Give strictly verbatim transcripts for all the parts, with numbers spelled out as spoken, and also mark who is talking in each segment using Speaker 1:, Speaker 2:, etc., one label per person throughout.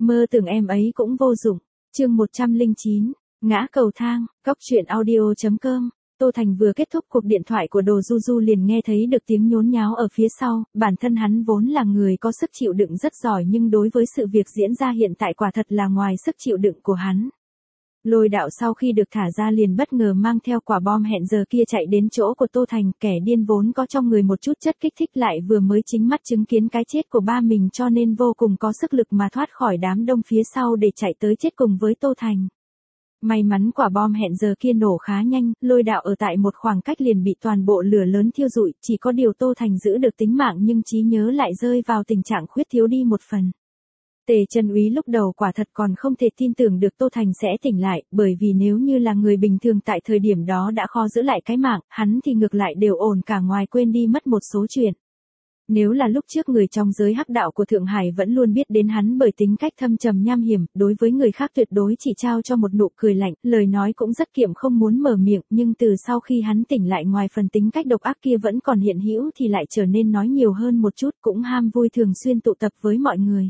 Speaker 1: Mơ tưởng em ấy cũng vô dụng. Chương một trăm lẻ chín, ngã cầu thang, cóc truyện audio chấm com. Tô Thành vừa kết thúc cuộc điện thoại của Đồ Du Du liền nghe thấy được tiếng nhốn nháo ở phía sau, bản thân hắn vốn là người có sức chịu đựng rất giỏi nhưng đối với sự việc diễn ra hiện tại quả thật là ngoài sức chịu đựng của hắn. Lôi Đạo sau khi được thả ra liền bất ngờ mang theo quả bom hẹn giờ kia chạy đến chỗ của Tô Thành, kẻ điên vốn có trong người một chút chất kích thích lại vừa mới chính mắt chứng kiến cái chết của ba mình cho nên vô cùng có sức lực mà thoát khỏi đám đông phía sau để chạy tới chết cùng với Tô Thành. May mắn quả bom hẹn giờ kia nổ khá nhanh, Lôi Đạo ở tại một khoảng cách liền bị toàn bộ lửa lớn thiêu rụi, chỉ có điều Tô Thành giữ được tính mạng nhưng trí nhớ lại rơi vào tình trạng khuyết thiếu đi một phần. Tề Chân Úy lúc đầu quả thật còn không thể tin tưởng được Tô Thành sẽ tỉnh lại, bởi vì nếu như là người bình thường tại thời điểm đó đã khó giữ lại cái mạng, hắn thì ngược lại đều ổn cả ngoài quên đi mất một số chuyện. Nếu là lúc trước người trong giới hắc đạo của Thượng Hải vẫn luôn biết đến hắn bởi tính cách thâm trầm nham hiểm, đối với người khác tuyệt đối chỉ trao cho một nụ cười lạnh, lời nói cũng rất kiệm không muốn mở miệng, nhưng từ sau khi hắn tỉnh lại ngoài phần tính cách độc ác kia vẫn còn hiện hữu thì lại trở nên nói nhiều hơn một chút, cũng ham vui thường xuyên tụ tập với mọi người.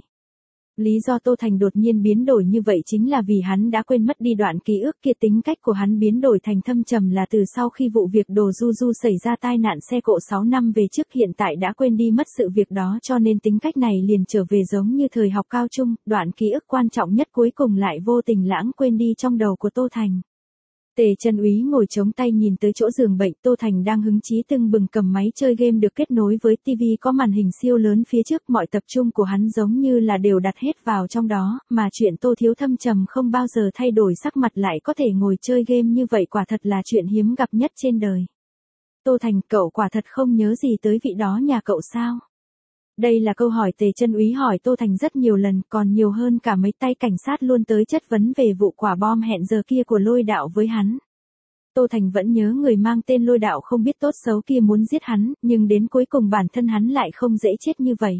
Speaker 1: Lý do Tô Thành đột nhiên biến đổi như vậy chính là vì hắn đã quên mất đi đoạn ký ức kia, tính cách của hắn biến đổi thành thâm trầm là từ sau khi vụ việc Đồ Du Du xảy ra tai nạn xe cộ sáu năm về trước, hiện tại đã quên đi mất sự việc đó cho nên tính cách này liền trở về giống như thời học cao trung, đoạn ký ức quan trọng nhất cuối cùng lại vô tình lãng quên đi trong đầu của Tô Thành. Tề Chân Úy ngồi chống tay nhìn tới chỗ giường bệnh, Tô Thành đang hứng chí tưng bừng cầm máy chơi game được kết nối với tivi có màn hình siêu lớn phía trước, mọi tập trung của hắn giống như là đều đặt hết vào trong đó, mà chuyện Tô Thiếu thâm trầm không bao giờ thay đổi sắc mặt lại có thể ngồi chơi game như vậy quả thật là chuyện hiếm gặp nhất trên đời. Tô Thành, cậu quả thật không nhớ gì tới vị đó nhà cậu sao? Đây là câu hỏi Tề Chân Úy hỏi Tô Thành rất nhiều lần, còn nhiều hơn cả mấy tay cảnh sát luôn tới chất vấn về vụ quả bom hẹn giờ kia của Lôi Đạo với hắn. Tô Thành vẫn nhớ người mang tên Lôi Đạo không biết tốt xấu kia muốn giết hắn, nhưng đến cuối cùng bản thân hắn lại không dễ chết như vậy.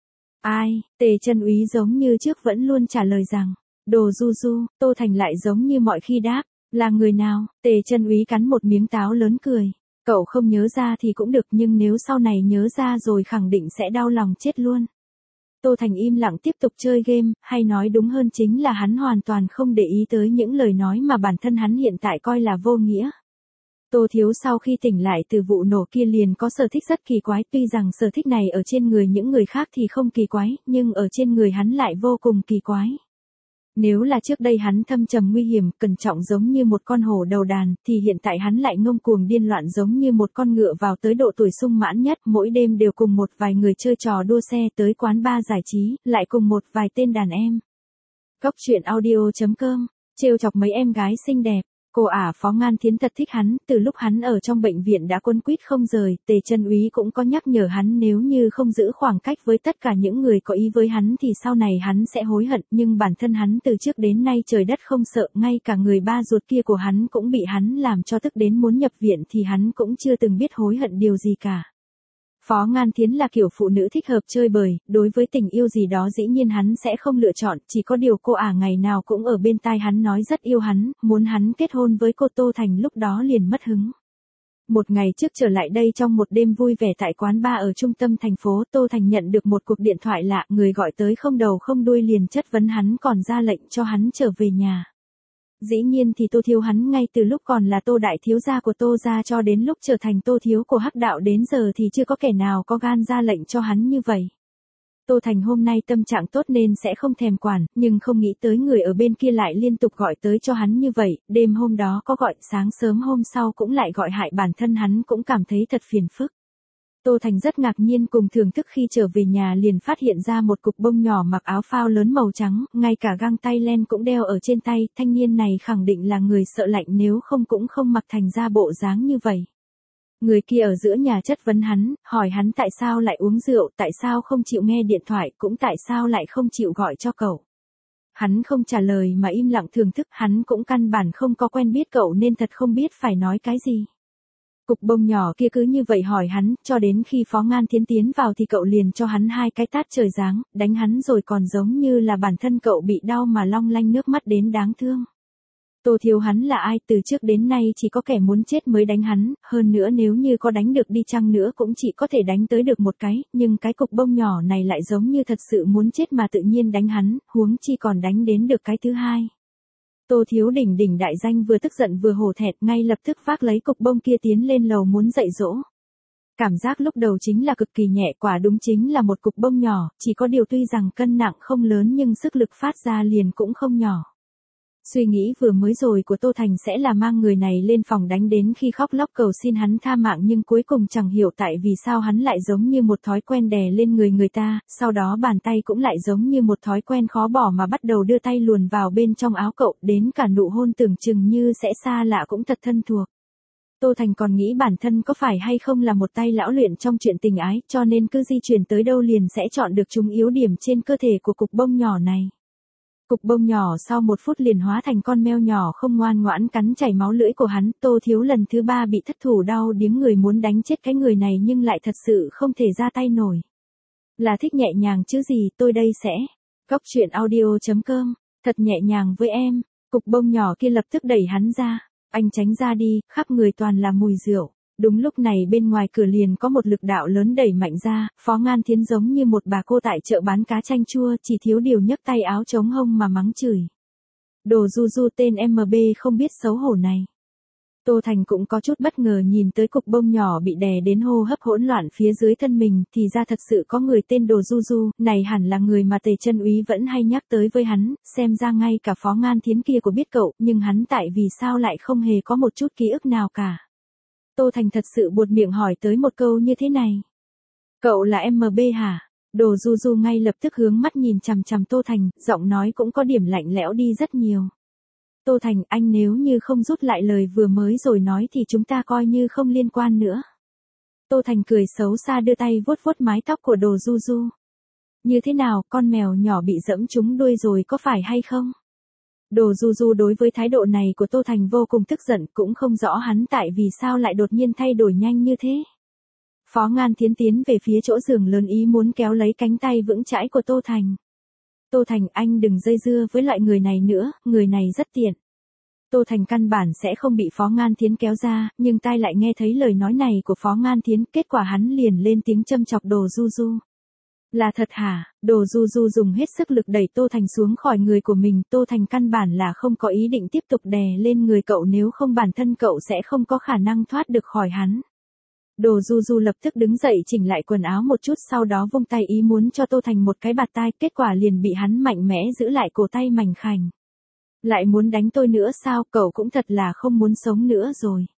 Speaker 1: Ai? Tề Chân Úy giống như trước vẫn luôn trả lời rằng, Đồ Du Du. Tô Thành lại giống như mọi khi đáp, là người nào? Tề Chân Úy cắn một miếng táo lớn cười. Cậu không nhớ ra thì cũng được nhưng nếu sau này nhớ ra rồi khẳng định sẽ đau lòng chết luôn. Tô Thành im lặng tiếp tục chơi game, hay nói đúng hơn chính là hắn hoàn toàn không để ý tới những lời nói mà bản thân hắn hiện tại coi là vô nghĩa. Tô Thiếu sau khi tỉnh lại từ vụ nổ kia liền có sở thích rất kỳ quái, tuy rằng sở thích này ở trên người những người khác thì không kỳ quái, nhưng ở trên người hắn lại vô cùng kỳ quái. Nếu là trước đây hắn thâm trầm nguy hiểm, cẩn trọng giống như một con hổ đầu đàn, thì hiện tại hắn lại ngông cuồng điên loạn giống như một con ngựa vào tới độ tuổi sung mãn nhất, mỗi đêm đều cùng một vài người chơi trò đua xe tới quán bar giải trí, lại cùng một vài tên đàn em. Cóc truyện audio chấm com, trêu chọc mấy em gái xinh đẹp. Cô ả Phó Ngan Thiến thật thích hắn, từ lúc hắn ở trong bệnh viện đã quấn quýt không rời, Tề Chân Úy cũng có nhắc nhở hắn nếu như không giữ khoảng cách với tất cả những người có ý với hắn thì sau này hắn sẽ hối hận, nhưng bản thân hắn từ trước đến nay trời đất không sợ, ngay cả người ba ruột kia của hắn cũng bị hắn làm cho tức đến muốn nhập viện thì hắn cũng chưa từng biết hối hận điều gì cả. Phó Ngan Thiến là kiểu phụ nữ thích hợp chơi bời, đối với tình yêu gì đó dĩ nhiên hắn sẽ không lựa chọn, chỉ có điều cô ả ngày nào cũng ở bên tai hắn nói rất yêu hắn, muốn hắn kết hôn với cô. Tô Thành lúc đó liền mất hứng. Một ngày trước trở lại đây trong một đêm vui vẻ tại quán bar ở trung tâm thành phố, Tô Thành nhận được một cuộc điện thoại lạ, người gọi tới không đầu không đuôi liền chất vấn hắn còn ra lệnh cho hắn trở về nhà. Dĩ nhiên thì Tô Thiếu hắn ngay từ lúc còn là Tô đại thiếu gia của Tô gia cho đến lúc trở thành Tô Thiếu của hắc đạo đến giờ thì chưa có kẻ nào có gan ra lệnh cho hắn như vậy. Tô Thành hôm nay tâm trạng tốt nên sẽ không thèm quản, nhưng không nghĩ tới người ở bên kia lại liên tục gọi tới cho hắn như vậy, đêm hôm đó có gọi, sáng sớm hôm sau cũng lại gọi, hại bản thân hắn cũng cảm thấy thật phiền phức. Tô Thành rất ngạc nhiên cùng thưởng thức khi trở về nhà liền phát hiện ra một cục bông nhỏ mặc áo phao lớn màu trắng, ngay cả găng tay len cũng đeo ở trên tay, thanh niên này khẳng định là người sợ lạnh nếu không cũng không mặc thành ra bộ dáng như vậy. Người kia ở giữa nhà chất vấn hắn, hỏi hắn tại sao lại uống rượu, tại sao không chịu nghe điện thoại, cũng tại sao lại không chịu gọi cho cậu. Hắn không trả lời mà im lặng thưởng thức, hắn cũng căn bản không có quen biết cậu nên thật không biết phải nói cái gì. Cục bông nhỏ kia cứ như vậy hỏi hắn, cho đến khi Phó Ngan Thiến tiến vào thì cậu liền cho hắn hai cái tát trời giáng, đánh hắn rồi còn giống như là bản thân cậu bị đau mà long lanh nước mắt đến đáng thương. Tô Thiếu hắn là ai, từ trước đến nay chỉ có kẻ muốn chết mới đánh hắn, hơn nữa nếu như có đánh được đi chăng nữa cũng chỉ có thể đánh tới được một cái, nhưng cái cục bông nhỏ này lại giống như thật sự muốn chết mà tự nhiên đánh hắn, huống chi còn đánh đến được cái thứ hai. Tô Thiếu đỉnh đỉnh đại danh vừa tức giận vừa hổ thẹn, ngay lập tức vác lấy cục bông kia tiến lên lầu muốn dạy dỗ. Cảm giác lúc đầu chính là cực kỳ nhẹ, quả đúng chính là một cục bông nhỏ, chỉ có điều tuy rằng cân nặng không lớn nhưng sức lực phát ra liền cũng không nhỏ. Suy nghĩ vừa mới rồi của Tô Thành sẽ là mang người này lên phòng đánh đến khi khóc lóc cầu xin hắn tha mạng, nhưng cuối cùng chẳng hiểu tại vì sao hắn lại giống như một thói quen đè lên người người ta, sau đó bàn tay cũng lại giống như một thói quen khó bỏ mà bắt đầu đưa tay luồn vào bên trong áo cậu, đến cả nụ hôn tưởng chừng như sẽ xa lạ cũng thật thân thuộc. Tô Thành còn nghĩ bản thân có phải hay không là một tay lão luyện trong chuyện tình ái, cho nên cứ di chuyển tới đâu liền sẽ chọn được chúng yếu điểm trên cơ thể của cục bông nhỏ này. Cục bông nhỏ sau một phút liền hóa thành con mèo nhỏ không ngoan ngoãn cắn chảy máu lưỡi của hắn. Tô Thiếu lần thứ ba bị thất thủ đau điếng người muốn đánh chết cái người này nhưng lại thật sự không thể ra tay nổi. Là thích nhẹ nhàng chứ gì, tôi đây sẽ. Góc truyện audio chấm com, thật nhẹ nhàng với em. Cục bông nhỏ kia lập tức đẩy hắn ra. Anh tránh ra đi, khắp người toàn là mùi rượu. Đúng lúc này bên ngoài cửa liền có một lực đạo lớn đẩy mạnh ra, Phó Ngan Thiến giống như một bà cô tại chợ bán cá chanh chua, chỉ thiếu điều nhấc tay áo chống hông mà mắng chửi. Đồ du du tên em bê không biết xấu hổ này. Tô Thành cũng có chút bất ngờ nhìn tới cục bông nhỏ bị đè đến hô hấp hỗn loạn phía dưới thân mình, thì ra thật sự có người tên Đồ Du Du, này hẳn là người mà Tề Chân Úy vẫn hay nhắc tới với hắn, xem ra ngay cả Phó Ngan Thiến kia của biết cậu, nhưng hắn tại vì sao lại không hề có một chút ký ức nào cả. Tô Thành thật sự buột miệng hỏi tới một câu như thế này. Cậu là em bê hả? Đồ Du Du ngay lập tức hướng mắt nhìn chằm chằm Tô Thành, giọng nói cũng có điểm lạnh lẽo đi rất nhiều. Tô Thành, anh nếu như không rút lại lời vừa mới rồi nói thì chúng ta coi như không liên quan nữa. Tô Thành cười xấu xa đưa tay vuốt vuốt mái tóc của Đồ Du Du. Như thế nào, con mèo nhỏ bị dẫm trúng đuôi rồi có phải hay không? Đồ Du Du đối với thái độ này của Tô Thành vô cùng tức giận, cũng không rõ hắn tại vì sao lại đột nhiên thay đổi nhanh như thế. Phó Ngan Thiến tiến về phía chỗ giường lớn ý muốn kéo lấy cánh tay vững chãi của Tô Thành. Tô Thành, anh đừng dây dưa với loại người này nữa, người này rất tiện. Tô Thành căn bản sẽ không bị Phó Ngan Thiến kéo ra, nhưng tai lại nghe thấy lời nói này của Phó Ngan Thiến, kết quả hắn liền lên tiếng châm chọc Đồ Du Du. Là thật hả? Đồ Du Du dùng hết sức lực đẩy Tô Thành xuống khỏi người của mình, Tô Thành căn bản là không có ý định tiếp tục đè lên người cậu, nếu không bản thân cậu sẽ không có khả năng thoát được khỏi hắn. Đồ Du Du lập tức đứng dậy chỉnh lại quần áo một chút, sau đó vung tay ý muốn cho Tô Thành một cái bạt tai, kết quả liền bị hắn mạnh mẽ giữ lại cổ tay mảnh khảnh. Lại muốn đánh tôi nữa sao, cậu cũng thật là không muốn sống nữa rồi.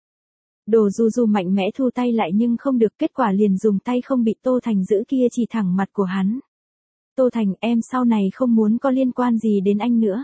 Speaker 1: Đồ Du Du mạnh mẽ thu tay lại nhưng không được, kết quả liền dùng tay không bị Tô Thành giữ kia chỉ thẳng mặt của hắn. Tô Thành, em sau này không muốn có liên quan gì đến anh nữa.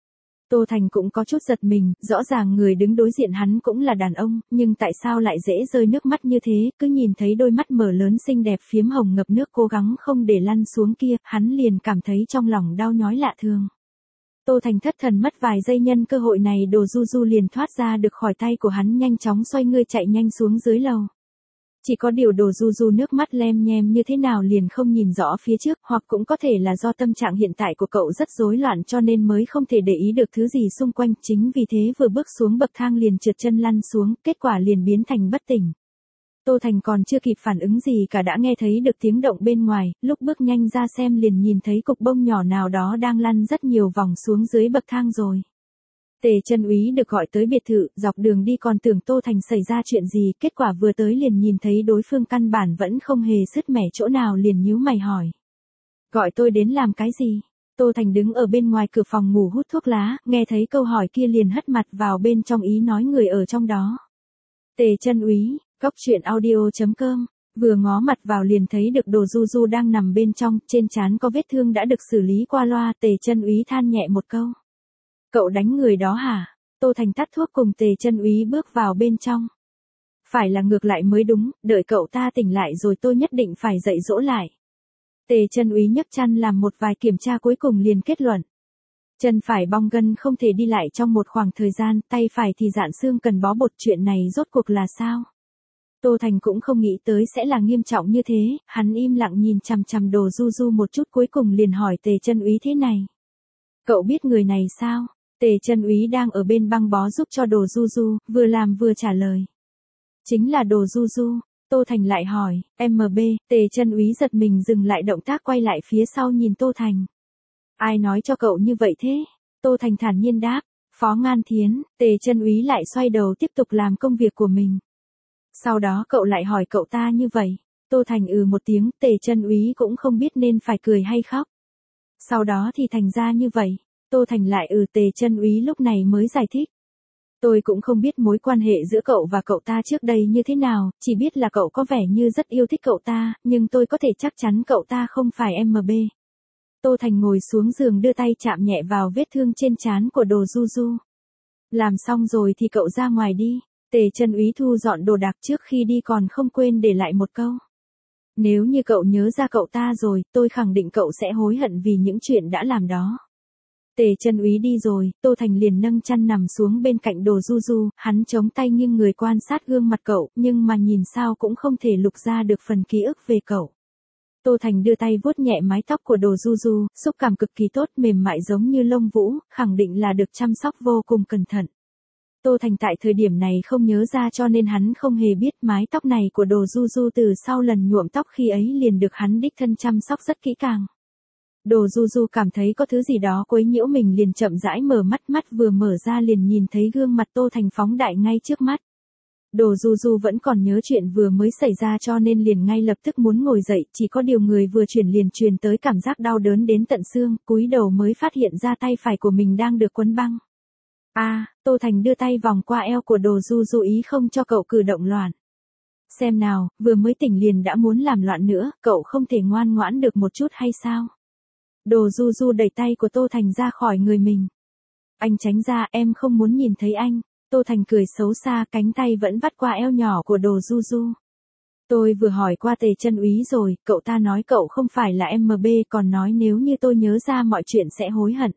Speaker 1: Tô Thành cũng có chút giật mình, rõ ràng người đứng đối diện hắn cũng là đàn ông, nhưng tại sao lại dễ rơi nước mắt như thế, cứ nhìn thấy đôi mắt mở lớn xinh đẹp phiếm hồng ngập nước cố gắng không để lăn xuống kia, hắn liền cảm thấy trong lòng đau nhói lạ thường. Tô Thành thất thần mất vài giây, nhân cơ hội này Đồ Du Du liền thoát ra được khỏi tay của hắn, nhanh chóng xoay người chạy nhanh xuống dưới lầu. Chỉ có điều Đồ Du Du nước mắt lem nhem như thế nào liền không nhìn rõ phía trước, hoặc cũng có thể là do tâm trạng hiện tại của cậu rất rối loạn cho nên mới không thể để ý được thứ gì xung quanh, chính vì thế vừa bước xuống bậc thang liền trượt chân lăn xuống, kết quả liền biến thành bất tỉnh. Tô Thành còn chưa kịp phản ứng gì cả đã nghe thấy được tiếng động bên ngoài, lúc bước nhanh ra xem liền nhìn thấy cục bông nhỏ nào đó đang lăn rất nhiều vòng xuống dưới bậc thang rồi. Tề Chân Úy được gọi tới biệt thự, dọc đường đi còn tưởng Tô Thành xảy ra chuyện gì, kết quả vừa tới liền nhìn thấy đối phương căn bản vẫn không hề sứt mẻ chỗ nào, liền nhíu mày hỏi. Gọi tôi đến làm cái gì? Tô Thành đứng ở bên ngoài cửa phòng ngủ hút thuốc lá, nghe thấy câu hỏi kia liền hất mặt vào bên trong ý nói người ở trong đó. Tề Chân Úy, góc truyện audio chấm com, vừa ngó mặt vào liền thấy được Đồ Du Du đang nằm bên trong, trên trán có vết thương đã được xử lý qua loa, Tề Chân Úy than nhẹ một câu. Cậu đánh người đó hả? Tô Thành tắt thuốc cùng Tề Chân Úy bước vào bên trong. Phải là ngược lại mới đúng, đợi cậu ta tỉnh lại rồi tôi nhất định phải dạy dỗ lại. Tề Chân Úy nhấc chăn làm một vài kiểm tra cuối cùng liền kết luận. Chân phải bong gân không thể đi lại trong một khoảng thời gian, tay phải thì dạn xương cần bó bột, chuyện này rốt cuộc là sao? Tô Thành cũng không nghĩ tới sẽ là nghiêm trọng như thế, hắn im lặng nhìn chằm chằm Đồ Du Du một chút cuối cùng liền hỏi Tề Chân Úy thế này. Cậu biết người này sao? Tề Chân Úy đang ở bên băng bó giúp cho Đồ Du Du, vừa làm vừa trả lời. Chính là Đồ Du Du. Tô Thành lại hỏi, em bê, Tề Chân Úy giật mình dừng lại động tác quay lại phía sau nhìn Tô Thành. Ai nói cho cậu như vậy thế? Tô Thành thản nhiên đáp, Phó Ngan Thiến. Tề Chân Úy lại xoay đầu tiếp tục làm công việc của mình. Sau đó cậu lại hỏi cậu ta như vậy. Tô Thành ừ một tiếng, Tề Chân Úy cũng không biết nên phải cười hay khóc. Sau đó thì thành ra như vậy. Tô Thành lại ừ Tề Chân Úy lúc này mới giải thích. Tôi cũng không biết mối quan hệ giữa cậu và cậu ta trước đây như thế nào, chỉ biết là cậu có vẻ như rất yêu thích cậu ta, nhưng tôi có thể chắc chắn cậu ta không phải em bê. Tô Thành ngồi xuống giường đưa tay chạm nhẹ vào vết thương trên trán của Đồ Du Du. Làm xong rồi thì cậu ra ngoài đi. Tề Chân Úy thu dọn đồ đạc trước khi đi còn không quên để lại một câu. Nếu như cậu nhớ ra cậu ta rồi, tôi khẳng định cậu sẽ hối hận vì những chuyện đã làm đó. Tề Chân Úy đi rồi, Tô Thành liền nâng chăn nằm xuống bên cạnh Đồ Du Du, hắn chống tay nghiêng người quan sát gương mặt cậu, nhưng mà nhìn sao cũng không thể lục ra được phần ký ức về cậu. Tô Thành đưa tay vuốt nhẹ mái tóc của Đồ Du Du, xúc cảm cực kỳ tốt, mềm mại giống như lông vũ, khẳng định là được chăm sóc vô cùng cẩn thận. Tô Thành tại thời điểm này không nhớ ra cho nên hắn không hề biết mái tóc này của Đồ Du Du từ sau lần nhuộm tóc khi ấy liền được hắn đích thân chăm sóc rất kỹ càng. Đồ Du Du cảm thấy có thứ gì đó quấy nhiễu mình liền chậm rãi mở mắt, mắt vừa mở ra liền nhìn thấy gương mặt Tô Thành phóng đại ngay trước mắt. Đồ Du Du vẫn còn nhớ chuyện vừa mới xảy ra cho nên liền ngay lập tức muốn ngồi dậy, chỉ có điều người vừa chuyển liền truyền tới cảm giác đau đớn đến tận xương, cúi đầu mới phát hiện ra tay phải của mình đang được quấn băng. A, à, Tô Thành đưa tay vòng qua eo của Đồ Du Du ý không cho cậu cử động loạn. Xem nào, vừa mới tỉnh liền đã muốn làm loạn nữa, cậu không thể ngoan ngoãn được một chút hay sao? Đồ Du Du đẩy tay của Tô Thành ra khỏi người mình. Anh tránh ra, em không muốn nhìn thấy anh. Tô Thành cười xấu xa, cánh tay vẫn vắt qua eo nhỏ của Đồ Du Du. Tôi vừa hỏi qua Tề Chân Úy rồi, cậu ta nói cậu không phải là em bê, còn nói nếu như tôi nhớ ra mọi chuyện sẽ hối hận.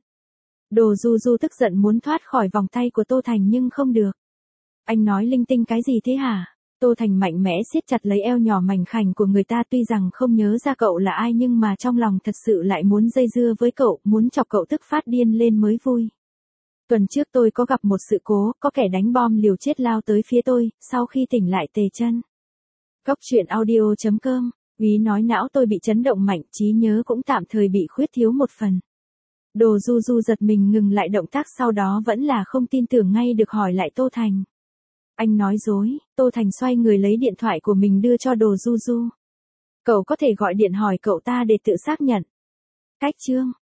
Speaker 1: Đồ Du Du tức giận muốn thoát khỏi vòng tay của Tô Thành nhưng không được. Anh nói linh tinh cái gì thế hả? Tô Thành mạnh mẽ siết chặt lấy eo nhỏ mảnh khảnh của người ta, tuy rằng không nhớ ra cậu là ai nhưng mà trong lòng thật sự lại muốn dây dưa với cậu, muốn chọc cậu tức phát điên lên mới vui. Tuần trước tôi có gặp một sự cố, có kẻ đánh bom liều chết lao tới phía tôi, sau khi tỉnh lại Tề chân. Cóc truyện audio chấm com, Úy nói não tôi bị chấn động mạnh, trí nhớ cũng tạm thời bị khuyết thiếu một phần. Đồ Du Du giật mình ngừng lại động tác, sau đó vẫn là không tin tưởng ngay được hỏi lại Tô Thành. Anh nói dối. Tô Thành xoay người lấy điện thoại của mình đưa cho Đồ Du Du. Cậu có thể gọi điện hỏi cậu ta để tự xác nhận. Cách chương